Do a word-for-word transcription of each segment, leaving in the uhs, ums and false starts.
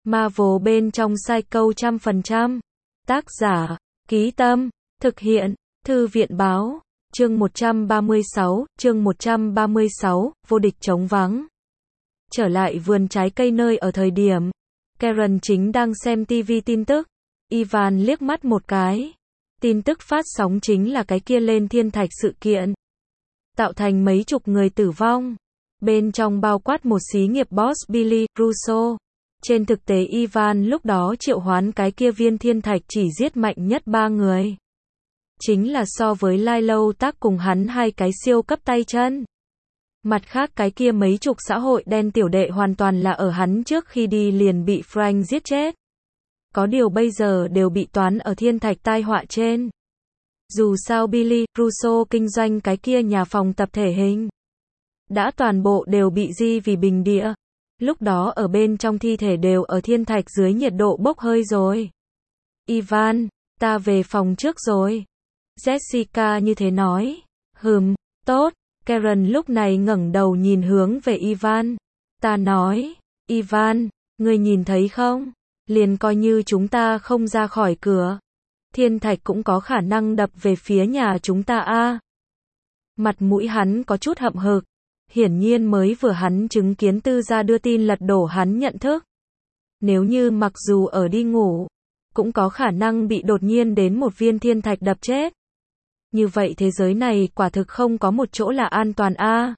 Marvel bên trong Psycho trăm phần trăm. Tác giả, Ký Tâm, thực hiện, Thư viện báo, chương một trăm ba mươi sáu, chương một trăm ba mươi sáu, vô địch trống vắng. Trở lại vườn trái cây nơi ở thời điểm, Karen chính đang xem ti vi tin tức, Ivan liếc mắt một cái. Tin tức phát sóng chính là cái kia lên thiên thạch sự kiện. Tạo thành mấy chục người tử vong. Bên trong bao quát một xí nghiệp boss Billy Russo. Trên thực tế Ivan lúc đó triệu hoán cái kia viên thiên thạch chỉ giết mạnh nhất ba người. Chính là so với Lai Lâu tác cùng hắn hai cái siêu cấp tay chân. Mặt khác cái kia mấy chục xã hội đen tiểu đệ hoàn toàn là ở hắn trước khi đi liền bị Frank giết chết. Có điều bây giờ đều bị toán ở thiên thạch tai họa trên. Dù sao Billy Russo kinh doanh cái kia nhà phòng tập thể hình. Đã toàn bộ đều bị di vì bình địa. Lúc đó ở bên trong thi thể đều ở thiên thạch dưới nhiệt độ bốc hơi rồi. Ivan, ta về phòng trước rồi. Jessica như thế nói. Hừm, tốt. Karen lúc này ngẩng đầu nhìn hướng về Ivan. Ta nói, Ivan, ngươi nhìn thấy không? Liền coi như chúng ta không ra khỏi cửa. Thiên thạch cũng có khả năng đập về phía nhà chúng ta a. Mặt mũi hắn có chút hậm hực. Hiển nhiên mới vừa hắn chứng kiến tư gia đưa tin lật đổ hắn nhận thức. Nếu như mặc dù ở đi ngủ, cũng có khả năng bị đột nhiên đến một viên thiên thạch đập chết. Như vậy thế giới này quả thực không có một chỗ là an toàn a.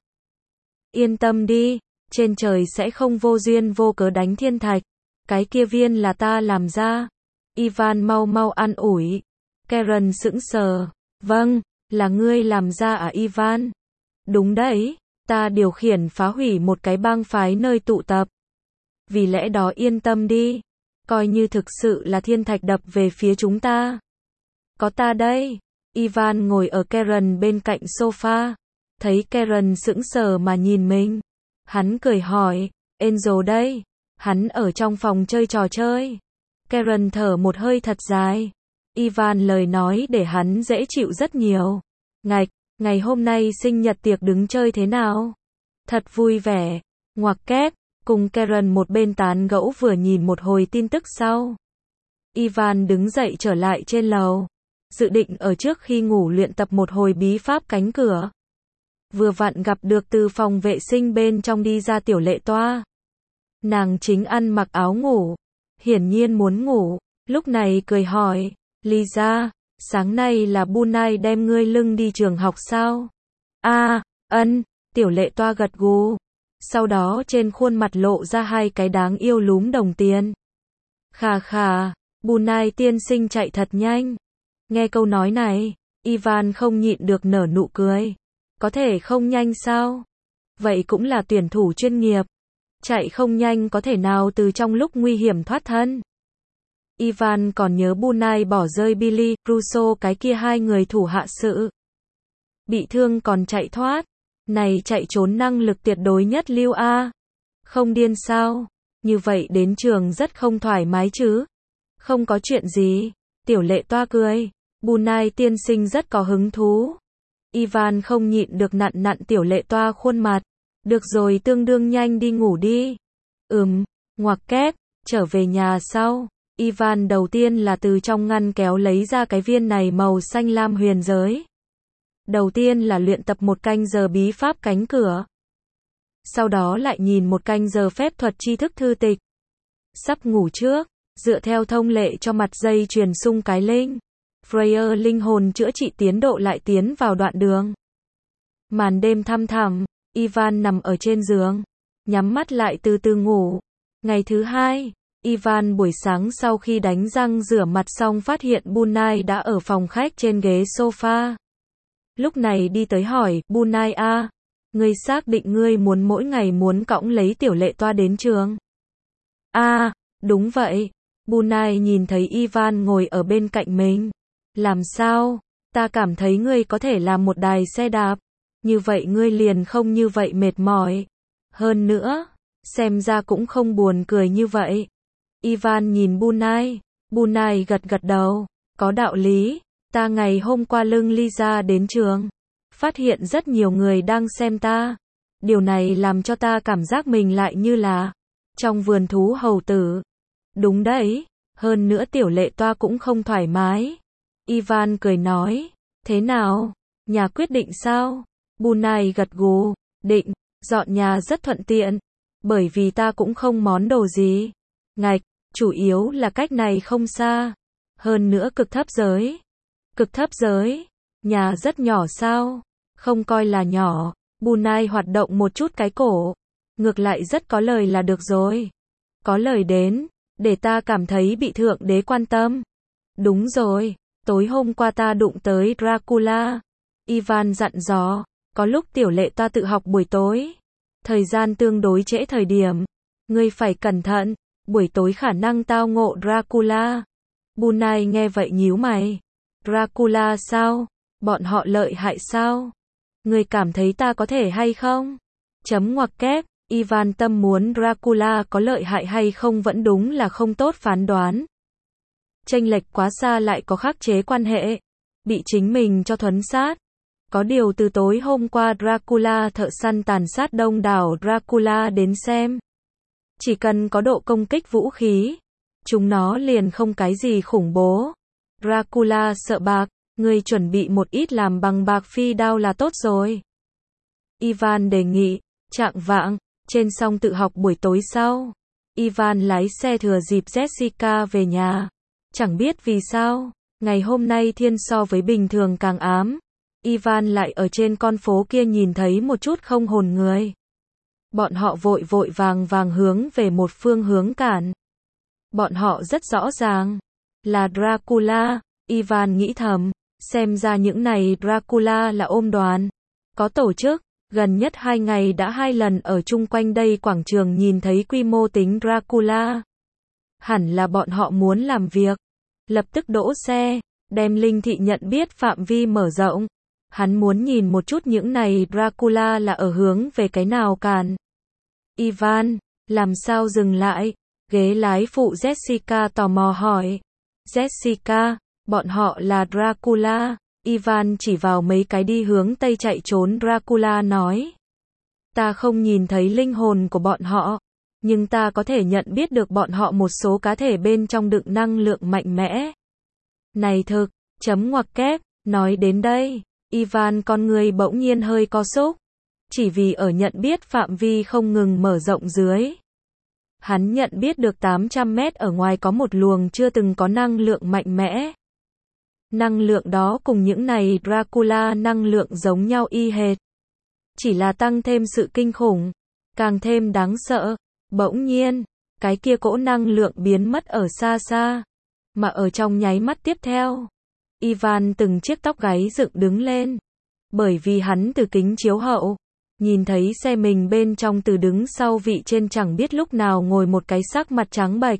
Yên tâm đi, trên trời sẽ không vô duyên vô cớ đánh thiên thạch. Cái kia viên là ta làm ra. Ivan mau mau an ủi. Karen sững sờ. Vâng, là ngươi làm ra à Ivan? Đúng đấy, ta điều khiển phá hủy một cái bang phái nơi tụ tập. Vì lẽ đó yên tâm đi. Coi như thực sự là thiên thạch đập về phía chúng ta. Có ta đây. Ivan ngồi ở Karen bên cạnh sofa. Thấy Karen sững sờ mà nhìn mình. Hắn cười hỏi, Angel đây. Hắn ở trong phòng chơi trò chơi. Karen thở một hơi thật dài. Ivan lời nói để hắn dễ chịu rất nhiều. Ngạch, ngày hôm nay sinh nhật tiệc đứng chơi thế nào? Thật vui vẻ. Ngoặc kép, cùng Karen một bên tán gẫu vừa nhìn một hồi tin tức sau. Ivan đứng dậy trở lại trên lầu. Dự định ở trước khi ngủ luyện tập một hồi bí pháp cánh cửa. Vừa vặn gặp được từ phòng vệ sinh bên trong đi ra tiểu lệ toa. Nàng chính ăn mặc áo ngủ. Hiển nhiên muốn ngủ. Lúc này cười hỏi. Lisa, sáng nay là Bunai đem ngươi lưng đi trường học sao? A, ân, tiểu lệ toa gật gù. Sau đó trên khuôn mặt lộ ra hai cái đáng yêu lúm đồng tiền. Khà khà, Bunai tiên sinh chạy thật nhanh. Nghe câu nói này, Ivan không nhịn được nở nụ cười. Có thể không nhanh sao? Vậy cũng là tuyển thủ chuyên nghiệp. Chạy không nhanh có thể nào từ trong lúc nguy hiểm thoát thân. Ivan còn nhớ Bunai bỏ rơi Billy Russo cái kia hai người thủ hạ sự. Bị thương còn chạy thoát. Này chạy trốn năng lực tuyệt đối nhất lưu a. Không điên sao? Như vậy đến trường rất không thoải mái chứ? Không có chuyện gì. Tiểu lệ toa cười. Bunai tiên sinh rất có hứng thú. Ivan không nhịn được nặn nặn tiểu lệ toa khuôn mặt. Được rồi tương đương nhanh đi ngủ đi. Ừm, ngoặc kép, trở về nhà sau. Ivan đầu tiên là từ trong ngăn kéo lấy ra cái viên này màu xanh lam huyền giới. Đầu tiên là luyện tập một canh giờ bí pháp cánh cửa. Sau đó lại nhìn một canh giờ phép thuật tri thức thư tịch. Sắp ngủ trước, dựa theo thông lệ cho mặt dây truyền sung cái linh. Freya linh hồn chữa trị tiến độ lại tiến vào đoạn đường. Màn đêm thăm thẳm, Ivan nằm ở trên giường, nhắm mắt lại từ từ ngủ. Ngày thứ hai, Ivan buổi sáng sau khi đánh răng rửa mặt xong phát hiện Bunai đã ở phòng khách trên ghế sofa. Lúc này đi tới hỏi, Bunai a, ngươi xác định ngươi muốn mỗi ngày muốn cõng lấy tiểu lệ toa đến trường? A, đúng vậy. Bunai nhìn thấy Ivan ngồi ở bên cạnh mình. Làm sao? Ta cảm thấy ngươi có thể làm một đài xe đạp. Như vậy ngươi liền không như vậy mệt mỏi. Hơn nữa, xem ra cũng không buồn cười như vậy. Ivan nhìn Bunai. Bunai gật gật đầu. Có đạo lý. Ta ngày hôm qua lưng Lisa đến trường. Phát hiện rất nhiều người đang xem ta. Điều này làm cho ta cảm giác mình lại như là trong vườn thú hầu tử. Đúng đấy, hơn nữa tiểu lệ toa cũng không thoải mái. Ivan cười nói, thế nào, nhà quyết định sao? Bunai gật gù, định, dọn nhà rất thuận tiện, bởi vì ta cũng không món đồ gì. Ngạch, chủ yếu là cách này không xa, hơn nữa cực thấp giới. Cực thấp giới, nhà rất nhỏ sao? Không coi là nhỏ, Bunai hoạt động một chút cái cổ, ngược lại rất có lời là được rồi. Có lời đến, để ta cảm thấy bị thượng đế quan tâm. Đúng rồi, tối hôm qua ta đụng tới Dracula. Ivan dặn dò, có lúc tiểu lệ ta tự học buổi tối. Thời gian tương đối trễ thời điểm. Ngươi phải cẩn thận, buổi tối khả năng tao ngộ Dracula. Bunai nghe vậy nhíu mày. Dracula sao? Bọn họ lợi hại sao? Ngươi cảm thấy ta có thể hay không? Chấm ngoặc kép, Ivan tâm muốn Dracula có lợi hại hay không vẫn đúng là không tốt phán đoán. Chênh lệch quá xa lại có khắc chế quan hệ. Bị chính mình cho thuấn sát. Có điều từ tối hôm qua Dracula thợ săn tàn sát đông đảo Dracula đến xem. Chỉ cần có độ công kích vũ khí, chúng nó liền không cái gì khủng bố. Dracula sợ bạc, ngươi chuẩn bị một ít làm bằng bạc phi đao là tốt rồi. Ivan đề nghị, trạng vạng, trên xong tự học buổi tối sau. Ivan lái xe thừa dịp Jessica về nhà. Chẳng biết vì sao, ngày hôm nay thiên so với bình thường càng ám. Ivan lại ở trên con phố kia nhìn thấy một chút không hồn người. Bọn họ vội vội vàng vàng hướng về một phương hướng cản. Bọn họ rất rõ ràng, là Dracula. Ivan nghĩ thầm, xem ra những này Dracula là ôm đoàn. Có tổ chức, gần nhất hai ngày đã hai lần ở chung quanh đây quảng trường nhìn thấy quy mô tính Dracula. Hẳn là bọn họ muốn làm việc. Lập tức đỗ xe, đem linh thị nhận biết phạm vi mở rộng. Hắn muốn nhìn một chút những này Dracula là ở hướng về cái nào cản. Ivan, làm sao dừng lại? Ghế lái phụ Jessica tò mò hỏi. Jessica, bọn họ là Dracula. Ivan chỉ vào mấy cái đi hướng tây chạy trốn Dracula nói. Ta không nhìn thấy linh hồn của bọn họ, nhưng ta có thể nhận biết được bọn họ một số cá thể bên trong đựng năng lượng mạnh mẽ. Này thực, chấm ngoặc kép, nói đến đây, Ivan con người bỗng nhiên hơi co xúc, chỉ vì ở nhận biết phạm vi không ngừng mở rộng dưới. Hắn nhận biết được tám trăm mét ở ngoài có một luồng chưa từng có năng lượng mạnh mẽ. Năng lượng đó cùng những này Dracula năng lượng giống nhau y hệt. Chỉ là tăng thêm sự kinh khủng, càng thêm đáng sợ. Bỗng nhiên, cái kia cỗ năng lượng biến mất ở xa xa. Mà ở trong nháy mắt tiếp theo, Ivan từng chiếc tóc gáy dựng đứng lên. Bởi vì hắn từ kính chiếu hậu, nhìn thấy xe mình bên trong từ đứng sau vị trên chẳng biết lúc nào ngồi một cái sắc mặt trắng bệch.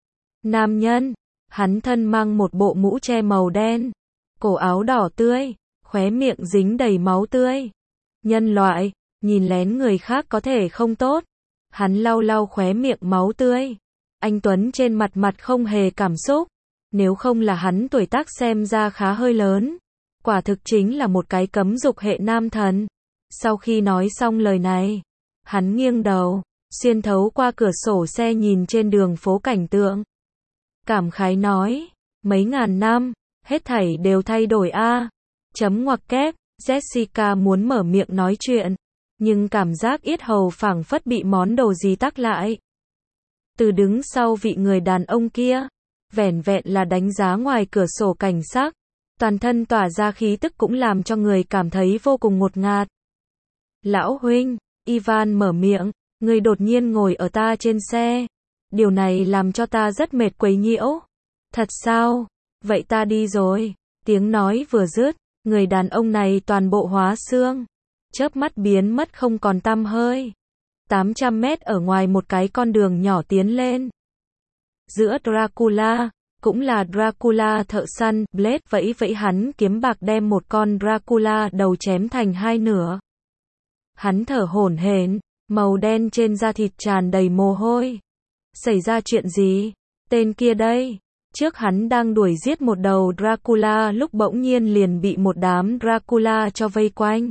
Nam nhân, hắn thân mang một bộ mũ che màu đen, cổ áo đỏ tươi, khóe miệng dính đầy máu tươi. Nhân loại, nhìn lén người khác có thể không tốt. Hắn lau lau khóe miệng máu tươi. Anh Tuấn trên mặt mặt không hề cảm xúc. Nếu không là hắn tuổi tác xem ra khá hơi lớn. Quả thực chính là một cái cấm dục hệ nam thần. Sau khi nói xong lời này, hắn nghiêng đầu, xuyên thấu qua cửa sổ xe nhìn trên đường phố cảnh tượng. Cảm khái nói, mấy ngàn năm, hết thảy đều thay đổi a. Chấm ngoặc kép, Jessica muốn mở miệng nói chuyện, nhưng cảm giác yết hầu phảng phất bị món đồ gì tắc lại. Từ đứng sau vị người đàn ông kia, vẻn vẹn là đánh giá ngoài cửa sổ cảnh sắc, toàn thân tỏa ra khí tức cũng làm cho người cảm thấy vô cùng ngột ngạt. Lão huynh, Ivan mở miệng, người đột nhiên ngồi ở ta trên xe. Điều này làm cho ta rất mệt quấy nhiễu. Thật sao? Vậy ta đi rồi. Tiếng nói vừa dứt, người đàn ông này toàn bộ hóa xương. Chớp mắt biến mất không còn tăm hơi. tám trăm mét ở ngoài một cái con đường nhỏ tiến lên. Giữa Dracula, cũng là Dracula thợ săn, Blade vẫy vẫy hắn kiếm bạc đem một con Dracula đầu chém thành hai nửa. Hắn thở hổn hển, màu đen trên da thịt tràn đầy mồ hôi. Xảy ra chuyện gì? Tên kia đây. Trước hắn đang đuổi giết một đầu Dracula lúc bỗng nhiên liền bị một đám Dracula cho vây quanh.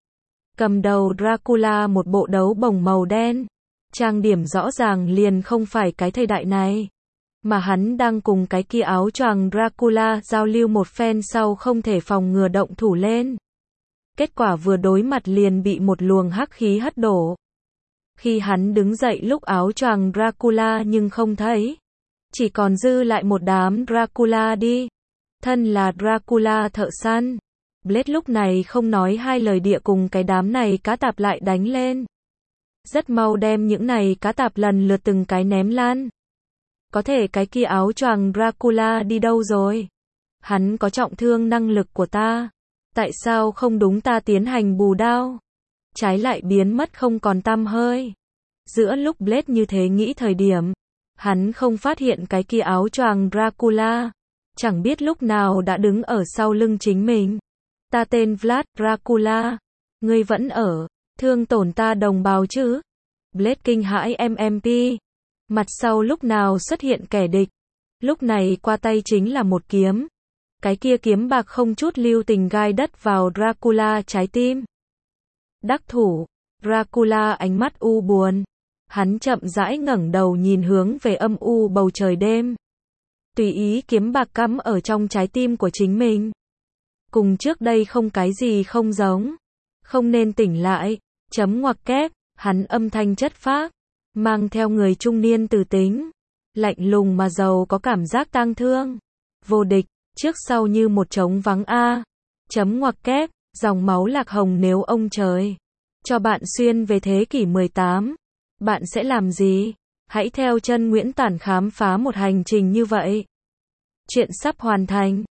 Cầm đầu Dracula một bộ đấu bồng màu đen. Trang điểm rõ ràng liền không phải cái thời đại này. Mà hắn đang cùng cái kia áo choàng Dracula giao lưu một phen sau không thể phòng ngừa động thủ lên. Kết quả vừa đối mặt liền bị một luồng hắc khí hất đổ. Khi hắn đứng dậy lúc áo choàng Dracula nhưng không thấy. Chỉ còn dư lại một đám Dracula đi. Thân là Dracula thợ săn. Blade lúc này không nói hai lời địa cùng cái đám này cá tạp lại đánh lên. Rất mau đem những này cá tạp lần lượt từng cái ném lan. Có thể cái kia áo choàng Dracula đi đâu rồi? Hắn có trọng thương năng lực của ta. Tại sao không đúng ta tiến hành bù đao? Trái lại biến mất không còn tăm hơi. Giữa lúc Blade như thế nghĩ thời điểm, hắn không phát hiện cái kia áo choàng Dracula. Chẳng biết lúc nào đã đứng ở sau lưng chính mình. Ta tên Vlad Dracula. Ngươi vẫn ở, thương tổn ta đồng bào chứ? Blade kinh hãi em em pê. Mặt sau lúc nào xuất hiện kẻ địch. Lúc này qua tay chính là một kiếm. Cái kia kiếm bạc không chút lưu tình gai đất vào Dracula trái tim. Đắc thủ, Dracula ánh mắt u buồn. Hắn chậm rãi ngẩng đầu nhìn hướng về âm u bầu trời đêm. Tùy ý kiếm bạc cắm ở trong trái tim của chính mình. Cùng trước đây không cái gì không giống. Không nên tỉnh lại, chấm ngoặc kép, hắn âm thanh chất phác, mang theo người trung niên từ tính. Lạnh lùng mà giàu có cảm giác tang thương. Vô địch, trước sau như một trống vắng a. Chấm ngoặc kép, dòng máu lạc hồng nếu ông trời cho bạn xuyên về thế kỷ mười tám. Bạn sẽ làm gì? Hãy theo chân Nguyễn Tản khám phá một hành trình như vậy. Chuyện sắp hoàn thành.